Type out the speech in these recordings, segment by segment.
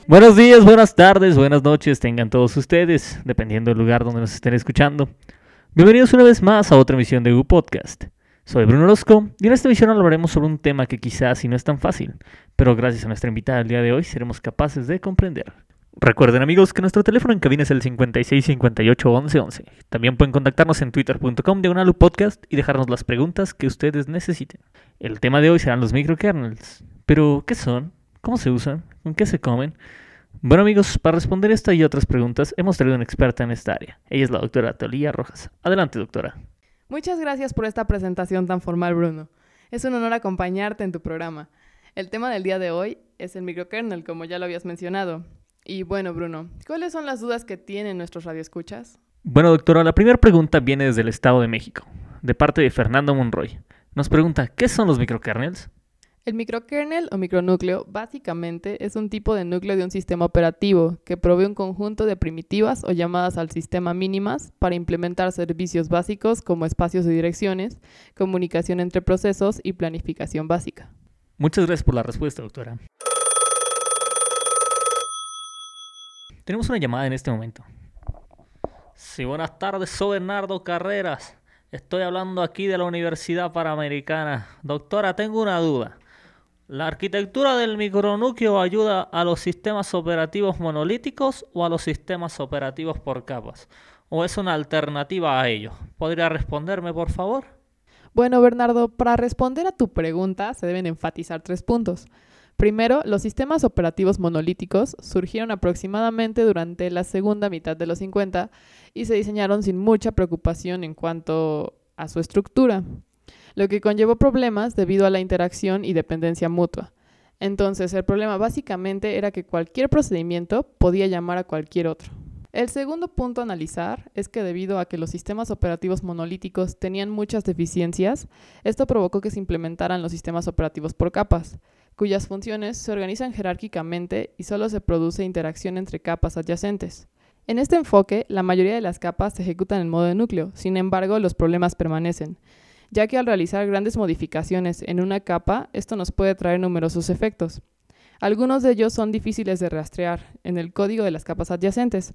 Buenos días, buenas tardes, buenas noches tengan todos ustedes, dependiendo del lugar donde nos estén escuchando. Bienvenidos una vez más a otra emisión de U Podcast. Soy Bruno Orozco y en esta emisión hablaremos sobre un tema que quizás sí no es tan fácil, pero gracias a nuestra invitada el día de hoy seremos capaces de comprender. Recuerden amigos que nuestro teléfono en cabina es el 56 58 11 11. También pueden contactarnos en twitter.com/upodcast y dejarnos las preguntas que ustedes necesiten. El tema de hoy serán los microkernels. Pero, ¿qué son? ¿Cómo se usan? ¿Con qué se comen? Bueno amigos, para responder esta y otras preguntas hemos traído una experta en esta área. Ella es la doctora Talía Rojas. Adelante doctora. Muchas gracias por esta presentación tan formal, Bruno. Es un honor acompañarte en tu programa. El tema del día de hoy es el microkernel, como ya lo habías mencionado. Y bueno, Bruno, ¿cuáles son las dudas que tienen nuestros radioescuchas? Bueno doctora, la primera pregunta viene desde el Estado de México, de parte de Fernando Monroy. Nos pregunta, ¿qué son los microkernels? El microkernel o micronúcleo básicamente es un tipo de núcleo de un sistema operativo que provee un conjunto de primitivas o llamadas al sistema mínimas para implementar servicios básicos como espacios de direcciones, comunicación entre procesos y planificación básica. Muchas gracias por la respuesta, doctora. Tenemos una llamada en este momento. Sí, buenas tardes, soy Bernardo Carreras. Estoy hablando aquí de la Universidad Panamericana. Doctora, tengo una duda. ¿La arquitectura del micronúcleo ayuda a los sistemas operativos monolíticos o a los sistemas operativos por capas? ¿O es una alternativa a ello? ¿Podría responderme, por favor? Bueno, Bernardo, para responder a tu pregunta se deben enfatizar 3 puntos. Primero, los sistemas operativos monolíticos surgieron aproximadamente durante la segunda mitad de los 50 y se diseñaron sin mucha preocupación en cuanto a su estructura, lo que conllevó problemas debido a la interacción y dependencia mutua. Entonces, el problema básicamente era que cualquier procedimiento podía llamar a cualquier otro. El segundo punto a analizar es que debido a que los sistemas operativos monolíticos tenían muchas deficiencias, esto provocó que se implementaran los sistemas operativos por capas, cuyas funciones se organizan jerárquicamente y solo se produce interacción entre capas adyacentes. En este enfoque, la mayoría de las capas se ejecutan en modo de núcleo, sin embargo, los problemas permanecen, ya que al realizar grandes modificaciones en una capa, esto nos puede traer numerosos efectos. Algunos de ellos son difíciles de rastrear en el código de las capas adyacentes,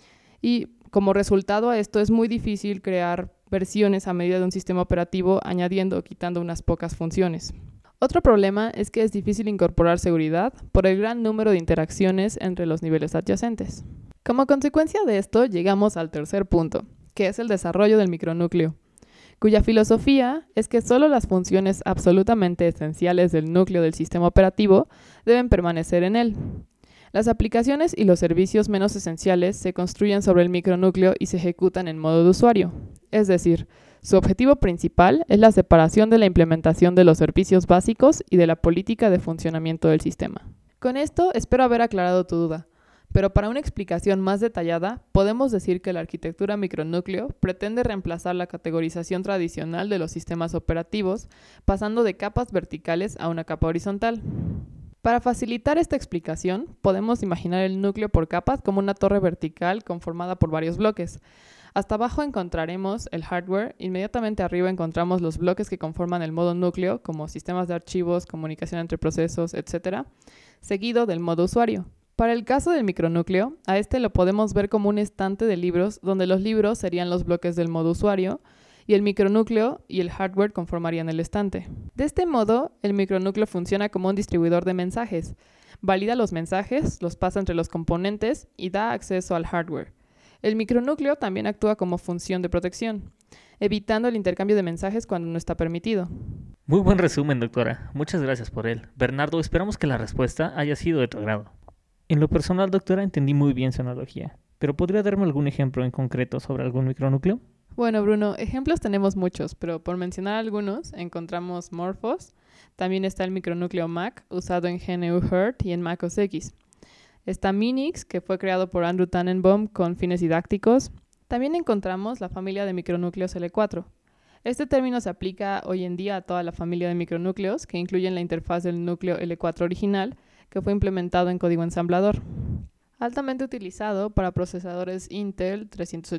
y como resultado a esto es muy difícil crear versiones a medida de un sistema operativo añadiendo o quitando unas pocas funciones. Otro problema es que es difícil incorporar seguridad por el gran número de interacciones entre los niveles adyacentes. Como consecuencia de esto, llegamos al tercer punto, que es el desarrollo del micronúcleo, cuya filosofía es que solo las funciones absolutamente esenciales del núcleo del sistema operativo deben permanecer en él. Las aplicaciones y los servicios menos esenciales se construyen sobre el micronúcleo y se ejecutan en modo de usuario, es decir, su objetivo principal es la separación de la implementación de los servicios básicos y de la política de funcionamiento del sistema. Con esto espero haber aclarado tu duda, pero para una explicación más detallada, podemos decir que la arquitectura micronúcleo pretende reemplazar la categorización tradicional de los sistemas operativos, pasando de capas verticales a una capa horizontal. Para facilitar esta explicación, podemos imaginar el núcleo por capas como una torre vertical conformada por varios bloques. Hasta abajo encontraremos el hardware, inmediatamente arriba encontramos los bloques que conforman el modo núcleo, como sistemas de archivos, comunicación entre procesos, etc., seguido del modo usuario. Para el caso del micronúcleo, a este lo podemos ver como un estante de libros, donde los libros serían los bloques del modo usuario, y el micronúcleo y el hardware conformarían el estante. De este modo, el micronúcleo funciona como un distribuidor de mensajes. Valida los mensajes, los pasa entre los componentes y da acceso al hardware. El micronúcleo también actúa como función de protección, evitando el intercambio de mensajes cuando no está permitido. Muy buen resumen, doctora. Muchas gracias por él. Bernardo, esperamos que la respuesta haya sido de tu agrado. En lo personal, doctora, entendí muy bien su analogía, pero ¿podría darme algún ejemplo en concreto sobre algún micronúcleo? Bueno, Bruno, ejemplos tenemos muchos, pero por mencionar algunos, encontramos Morphos, también está el micronúcleo Mac, usado en GNU Hurt y en Mac OS X. Está Minix, que fue creado por Andrew Tannenbaum con fines didácticos. También encontramos la familia de micronúcleos L4. Este término se aplica hoy en día a toda la familia de micronúcleos, que incluyen la interfaz del núcleo L4 original, que fue implementado en código ensamblador. Altamente utilizado para procesadores Intel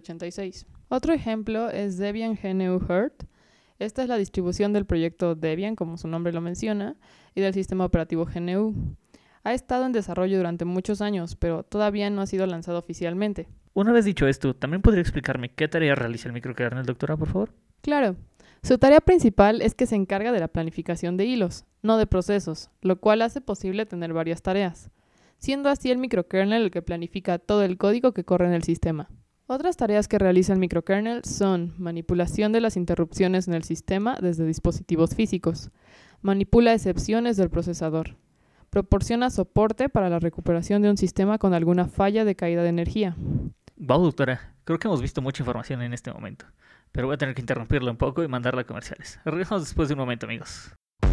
386. Otro ejemplo es Debian GNU Hurt. Esta es la distribución del proyecto Debian, como su nombre lo menciona, y del sistema operativo GNU. Ha estado en desarrollo durante muchos años, pero todavía no ha sido lanzado oficialmente. Una vez dicho esto, ¿también podría explicarme qué tarea realiza el microkernel, doctora, por favor? Claro, su tarea principal es que se encarga de la planificación de hilos, no de procesos, lo cual hace posible tener varias tareas, siendo así el microkernel el que planifica todo el código que corre en el sistema. Otras tareas que realiza el microkernel son manipulación de las interrupciones en el sistema desde dispositivos físicos, manipula excepciones del procesador, proporciona soporte para la recuperación de un sistema con alguna falla de caída de energía. Wow, doctora, creo que hemos visto mucha información en este momento, pero voy a tener que interrumpirla un poco y mandarla a comerciales. Regresamos después de un momento, amigos.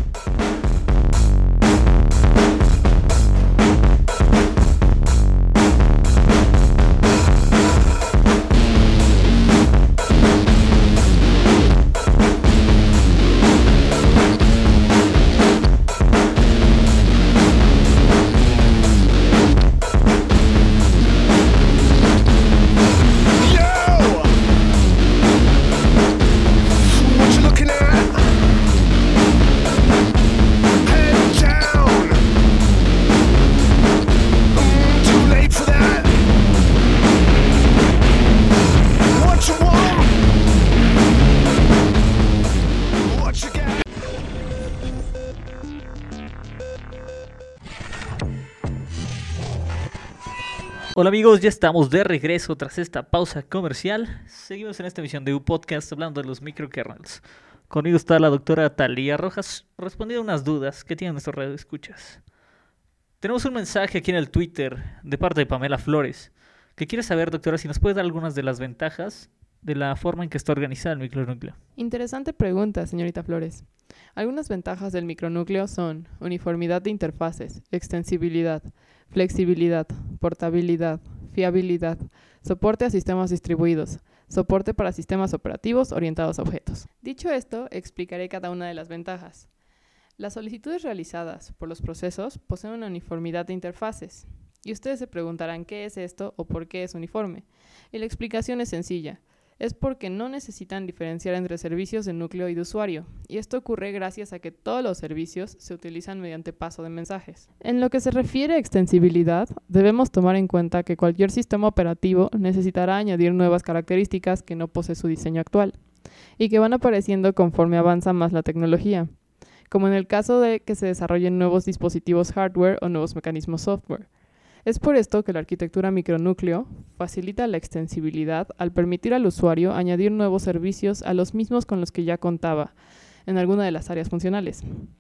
Hola amigos, ya estamos de regreso tras esta pausa comercial. Seguimos en esta emisión de U-Podcast hablando de los microkernels. Conmigo está la doctora Talía Rojas respondiendo unas dudas que tienen nuestros radioescuchas. Tenemos un mensaje aquí en el Twitter de parte de Pamela Flores, que quiere saber, doctora, si nos puede dar algunas de las ventajas de la forma en que está organizado el micronúcleo. Interesante pregunta, señorita Flores. Algunas ventajas del micronúcleo son uniformidad de interfaces, extensibilidad, flexibilidad, portabilidad, fiabilidad, soporte a sistemas distribuidos, soporte para sistemas operativos orientados a objetos. Dicho esto, explicaré cada una de las ventajas. Las solicitudes realizadas por los procesos poseen una uniformidad de interfaces. Y ustedes se preguntarán qué es esto o por qué es uniforme. Y la explicación es sencilla. Es porque no necesitan diferenciar entre servicios de núcleo y de usuario, y esto ocurre gracias a que todos los servicios se utilizan mediante paso de mensajes. En lo que se refiere a extensibilidad, debemos tomar en cuenta que cualquier sistema operativo necesitará añadir nuevas características que no posee su diseño actual, y que van apareciendo conforme avanza más la tecnología, como en el caso de que se desarrollen nuevos dispositivos hardware o nuevos mecanismos software. Es por esto que la arquitectura micronúcleo facilita la extensibilidad al permitir al usuario añadir nuevos servicios a los mismos con los que ya contaba en alguna de las áreas funcionales.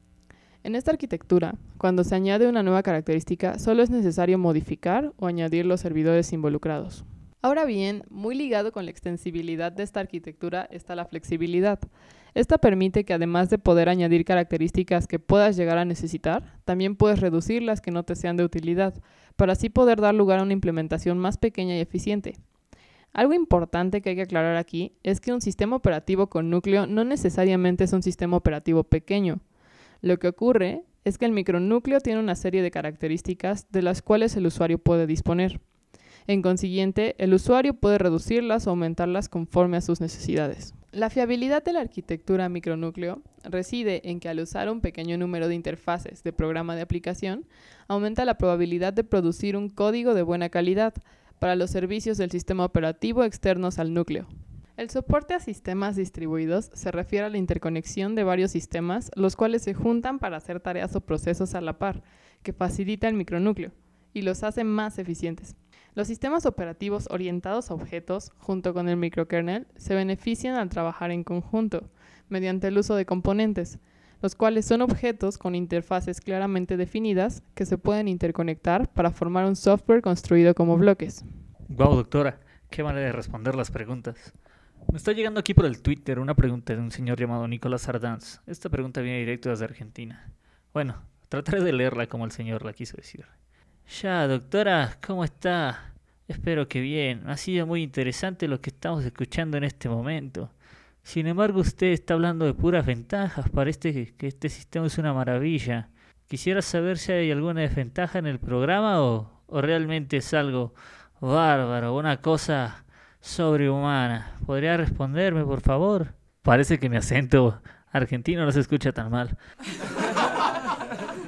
En esta arquitectura, cuando se añade una nueva característica, solo es necesario modificar o añadir los servidores involucrados. Ahora bien, muy ligado con la extensibilidad de esta arquitectura está la flexibilidad. Esta permite que además de poder añadir características que puedas llegar a necesitar, también puedes reducir las que no te sean de utilidad, para así poder dar lugar a una implementación más pequeña y eficiente. Algo importante que hay que aclarar aquí es que un sistema operativo con núcleo no necesariamente es un sistema operativo pequeño. Lo que ocurre es que el micronúcleo tiene una serie de características de las cuales el usuario puede disponer. En consiguiente, el usuario puede reducirlas o aumentarlas conforme a sus necesidades. La fiabilidad de la arquitectura micronúcleo reside en que al usar un pequeño número de interfaces de programa de aplicación, aumenta la probabilidad de producir un código de buena calidad para los servicios del sistema operativo externos al núcleo. El soporte a sistemas distribuidos se refiere a la interconexión de varios sistemas, los cuales se juntan para hacer tareas o procesos a la par, que facilita el micronúcleo y los hace más eficientes. Los sistemas operativos orientados a objetos, junto con el microkernel, se benefician al trabajar en conjunto, mediante el uso de componentes, los cuales son objetos con interfaces claramente definidas que se pueden interconectar para formar un software construido como bloques. Wow, doctora, qué manera de responder las preguntas. Me está llegando aquí por el Twitter una pregunta de un señor llamado Nicolás Ardanz. Esta pregunta viene directo desde Argentina. Bueno, trataré de leerla como el señor la quiso decir. Ya, doctora, ¿cómo está? Espero que bien. Ha sido muy interesante lo que estamos escuchando en este momento. Sin embargo, usted está hablando de puras ventajas. Parece que este sistema es una maravilla. Quisiera saber si hay alguna desventaja en el programa o realmente es algo bárbaro, una cosa sobrehumana. ¿Podría responderme, por favor? Parece que mi acento argentino no se escucha tan mal.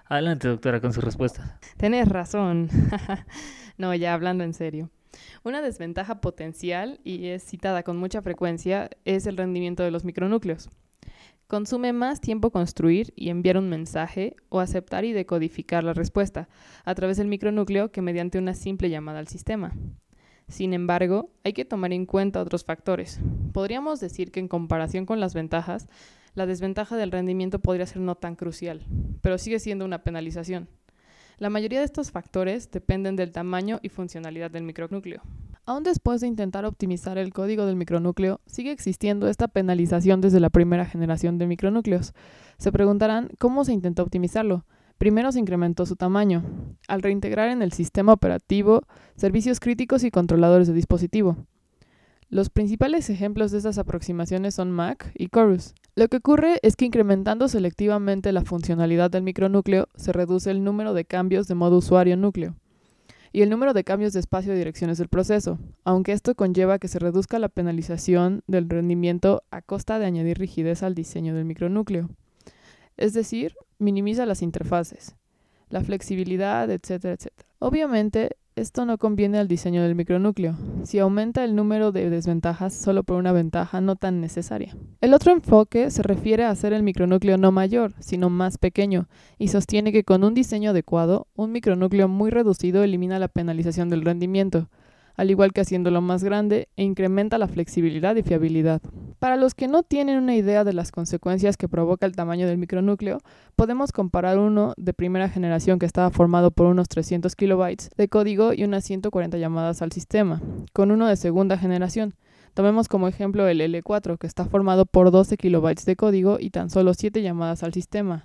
Adelante, doctora, con su respuesta. Tenés razón. No, ya hablando en serio. Una desventaja potencial, y es citada con mucha frecuencia, es el rendimiento de los micronúcleos. Consume más tiempo construir y enviar un mensaje o aceptar y decodificar la respuesta a través del micronúcleo que mediante una simple llamada al sistema. Sin embargo, hay que tomar en cuenta otros factores. Podríamos decir que en comparación con las ventajas, la desventaja del rendimiento podría ser no tan crucial, pero sigue siendo una penalización. La mayoría de estos factores dependen del tamaño y funcionalidad del micronúcleo. Aún después de intentar optimizar el código del micronúcleo, sigue existiendo esta penalización desde la primera generación de micronúcleos. Se preguntarán cómo se intentó optimizarlo. Primero se incrementó su tamaño, al reintegrar en el sistema operativo servicios críticos y controladores de dispositivo. Los principales ejemplos de estas aproximaciones son Mac y Chorus. Lo que ocurre es que incrementando selectivamente la funcionalidad del micronúcleo, se reduce el número de cambios de modo usuario núcleo y el número de cambios de espacio de direcciones del proceso, aunque esto conlleva que se reduzca la penalización del rendimiento a costa de añadir rigidez al diseño del micronúcleo. Es decir, minimiza las interfaces, la flexibilidad, etcétera, etcétera. Obviamente, esto no conviene al diseño del micronúcleo, si aumenta el número de desventajas solo por una ventaja no tan necesaria. El otro enfoque se refiere a hacer el micronúcleo no mayor, sino más pequeño, y sostiene que con un diseño adecuado, un micronúcleo muy reducido elimina la penalización del rendimiento, al igual que haciéndolo más grande, e incrementa la flexibilidad y fiabilidad. Para los que no tienen una idea de las consecuencias que provoca el tamaño del micronúcleo, podemos comparar uno de primera generación que estaba formado por unos 300 kilobytes de código y unas 140 llamadas al sistema, con uno de segunda generación. Tomemos como ejemplo el L4, que está formado por 12 kilobytes de código y tan solo 7 llamadas al sistema.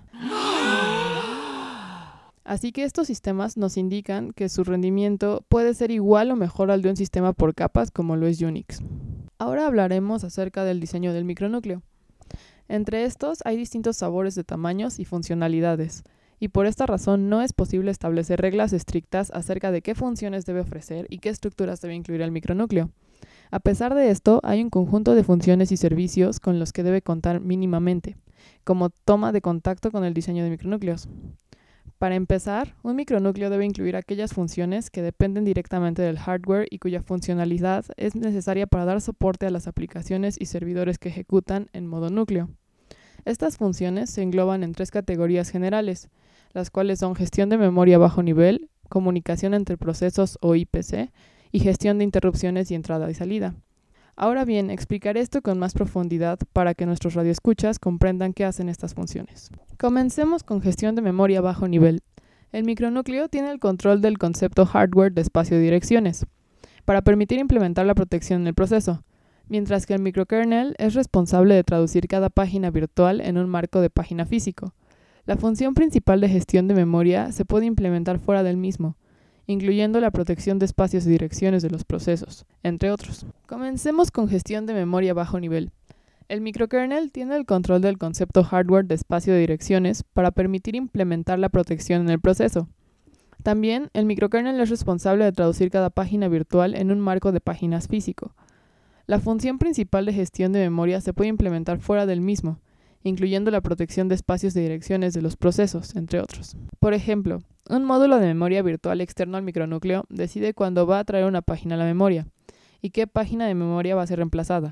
Así que estos sistemas nos indican que su rendimiento puede ser igual o mejor al de un sistema por capas como lo es Unix. Ahora hablaremos acerca del diseño del micronúcleo. Entre estos hay distintos sabores de tamaños y funcionalidades, y por esta razón no es posible establecer reglas estrictas acerca de qué funciones debe ofrecer y qué estructuras debe incluir el micronúcleo. A pesar de esto, hay un conjunto de funciones y servicios con los que debe contar mínimamente, como toma de contacto con el diseño de micronúcleos. Para empezar, un micronúcleo debe incluir aquellas funciones que dependen directamente del hardware y cuya funcionalidad es necesaria para dar soporte a las aplicaciones y servidores que ejecutan en modo núcleo. Estas funciones se engloban en 3 categorías generales, las cuales son gestión de memoria a bajo nivel, comunicación entre procesos o IPC y gestión de interrupciones y entrada y salida. Ahora bien, explicaré esto con más profundidad para que nuestros radioescuchas comprendan qué hacen estas funciones. Comencemos con gestión de memoria a bajo nivel. El micronúcleo tiene el control del concepto hardware de espacio de direcciones, para permitir implementar la protección en el proceso, mientras que el microkernel es responsable de traducir cada página virtual en un marco de página físico. La función principal de gestión de memoria se puede implementar fuera del mismo, incluyendo la protección de espacios y direcciones de los procesos, entre otros. Comencemos con gestión de memoria a bajo nivel. El microkernel tiene el control del concepto hardware de espacio de direcciones para permitir implementar la protección en el proceso. También, el microkernel es responsable de traducir cada página virtual en un marco de páginas físico. La función principal de gestión de memoria se puede implementar fuera del mismo, incluyendo la protección de espacios de direcciones de los procesos, entre otros. Por ejemplo, un módulo de memoria virtual externo al micronúcleo decide cuándo va a traer una página a la memoria y qué página de memoria va a ser reemplazada.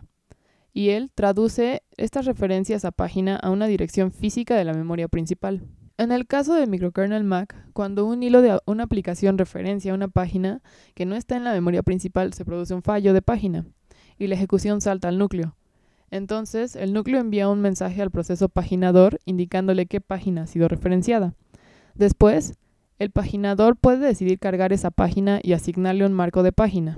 Y él traduce estas referencias a página a una dirección física de la memoria principal. En el caso del microkernel Mac, cuando un hilo de una aplicación referencia a una página que no está en la memoria principal, se produce un fallo de página y la ejecución salta al núcleo. Entonces, el núcleo envía un mensaje al proceso paginador indicándole qué página ha sido referenciada. Después, el paginador puede decidir cargar esa página y asignarle un marco de página.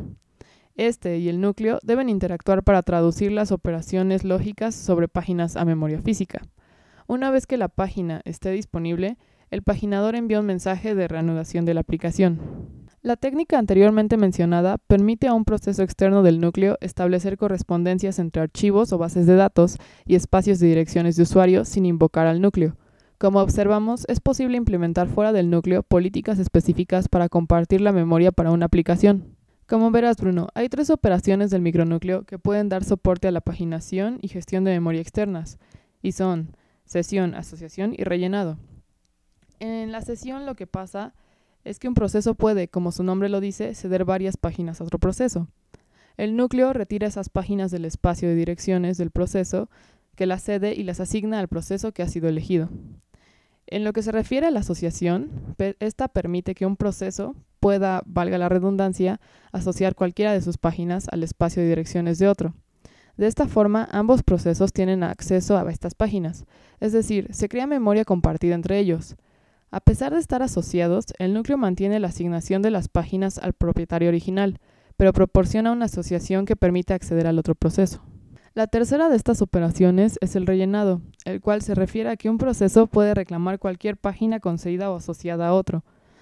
Este y el núcleo deben interactuar para traducir las operaciones lógicas sobre páginas a memoria física. Una vez que la página esté disponible, el paginador envía un mensaje de reanudación de la aplicación. La técnica anteriormente mencionada permite a un proceso externo del núcleo establecer correspondencias entre archivos o bases de datos y espacios de direcciones de usuario sin invocar al núcleo. Como observamos, es posible implementar fuera del núcleo políticas específicas para compartir la memoria para una aplicación. Como verás, Bruno, hay 3 operaciones del micronúcleo que pueden dar soporte a la paginación y gestión de memoria externas, y son sesión, asociación y rellenado. En la sesión lo que pasa es que un proceso puede, como su nombre lo dice, ceder varias páginas a otro proceso. El núcleo retira esas páginas del espacio de direcciones del proceso que las cede y las asigna al proceso que ha sido elegido. En lo que se refiere a la asociación, esta permite que un proceso pueda, valga la redundancia, asociar cualquiera de sus páginas al espacio de direcciones de otro. De esta forma, ambos procesos tienen acceso a estas páginas, es decir, se crea memoria compartida entre ellos. A pesar de estar asociados, el núcleo mantiene la asignación de las páginas al propietario original, pero proporciona una asociación que permite acceder al otro proceso. La tercera de estas operaciones es el rellenado, el cual se refiere a que un proceso puede reclamar cualquier página concedida o asociada a otro.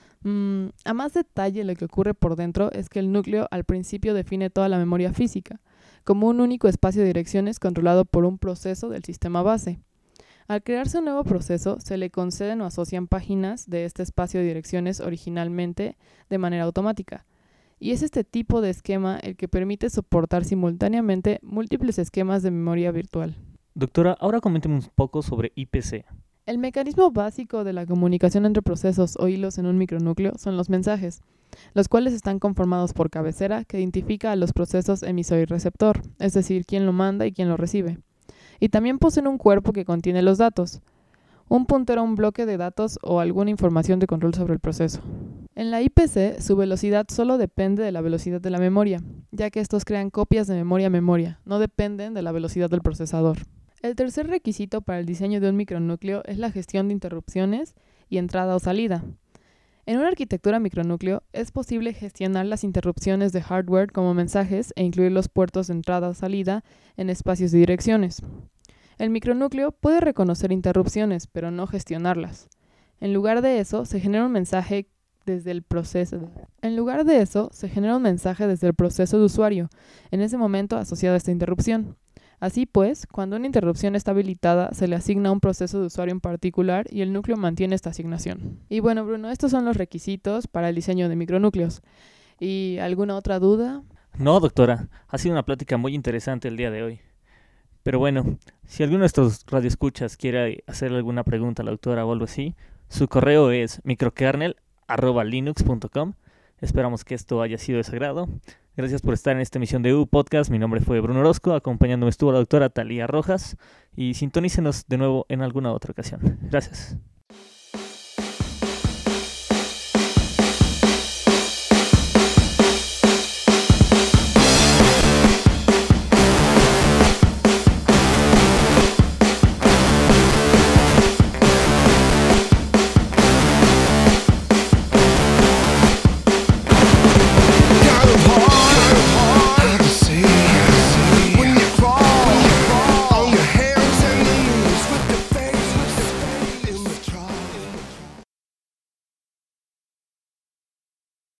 A más detalle, lo que ocurre por dentro es que el núcleo al principio define toda la memoria física, como un único espacio de direcciones controlado por un proceso del sistema base. Al crearse un nuevo proceso, se le conceden o asocian páginas de este espacio de direcciones originalmente de manera automática. Y es este tipo de esquema el que permite soportar simultáneamente múltiples esquemas de memoria virtual. Doctora, ahora coménteme un poco sobre IPC. El mecanismo básico de la comunicación entre procesos o hilos en un micronúcleo son los mensajes, los cuales están conformados por cabecera que identifica a los procesos emisor y receptor, es decir, quién lo manda y quién lo recibe. Y también poseen un cuerpo que contiene los datos, un puntero a un bloque de datos o alguna información de control sobre el proceso. En la IPC, su velocidad solo depende de la velocidad de la memoria, ya que estos crean copias de memoria a memoria, no dependen de la velocidad del procesador. El tercer requisito para el diseño de un micronúcleo es la gestión de interrupciones y entrada o salida. En una arquitectura micronúcleo es posible gestionar las interrupciones de hardware como mensajes e incluir los puertos de entrada o salida en espacios de direcciones. El micronúcleo puede reconocer interrupciones, pero no gestionarlas. En lugar de eso, se genera un mensaje desde el proceso de usuario, en ese momento asociado a esta interrupción. Así pues, cuando una interrupción está habilitada, se le asigna un proceso de usuario en particular y el núcleo mantiene esta asignación. Y bueno, Bruno, estos son los requisitos para el diseño de micronúcleos. ¿Y alguna otra duda? No, doctora, ha sido una plática muy interesante el día de hoy. Pero bueno, si alguno de nuestros radioescuchas quiere hacerle alguna pregunta a la doctora o algo así, su correo es microkernel@linux.com. Esperamos que esto haya sido de su agrado. Gracias por estar en esta emisión de U Podcast. Mi nombre fue Bruno Orozco, acompañándome estuvo la doctora Talía Rojas y sintonícenos de nuevo en alguna otra ocasión. Gracias.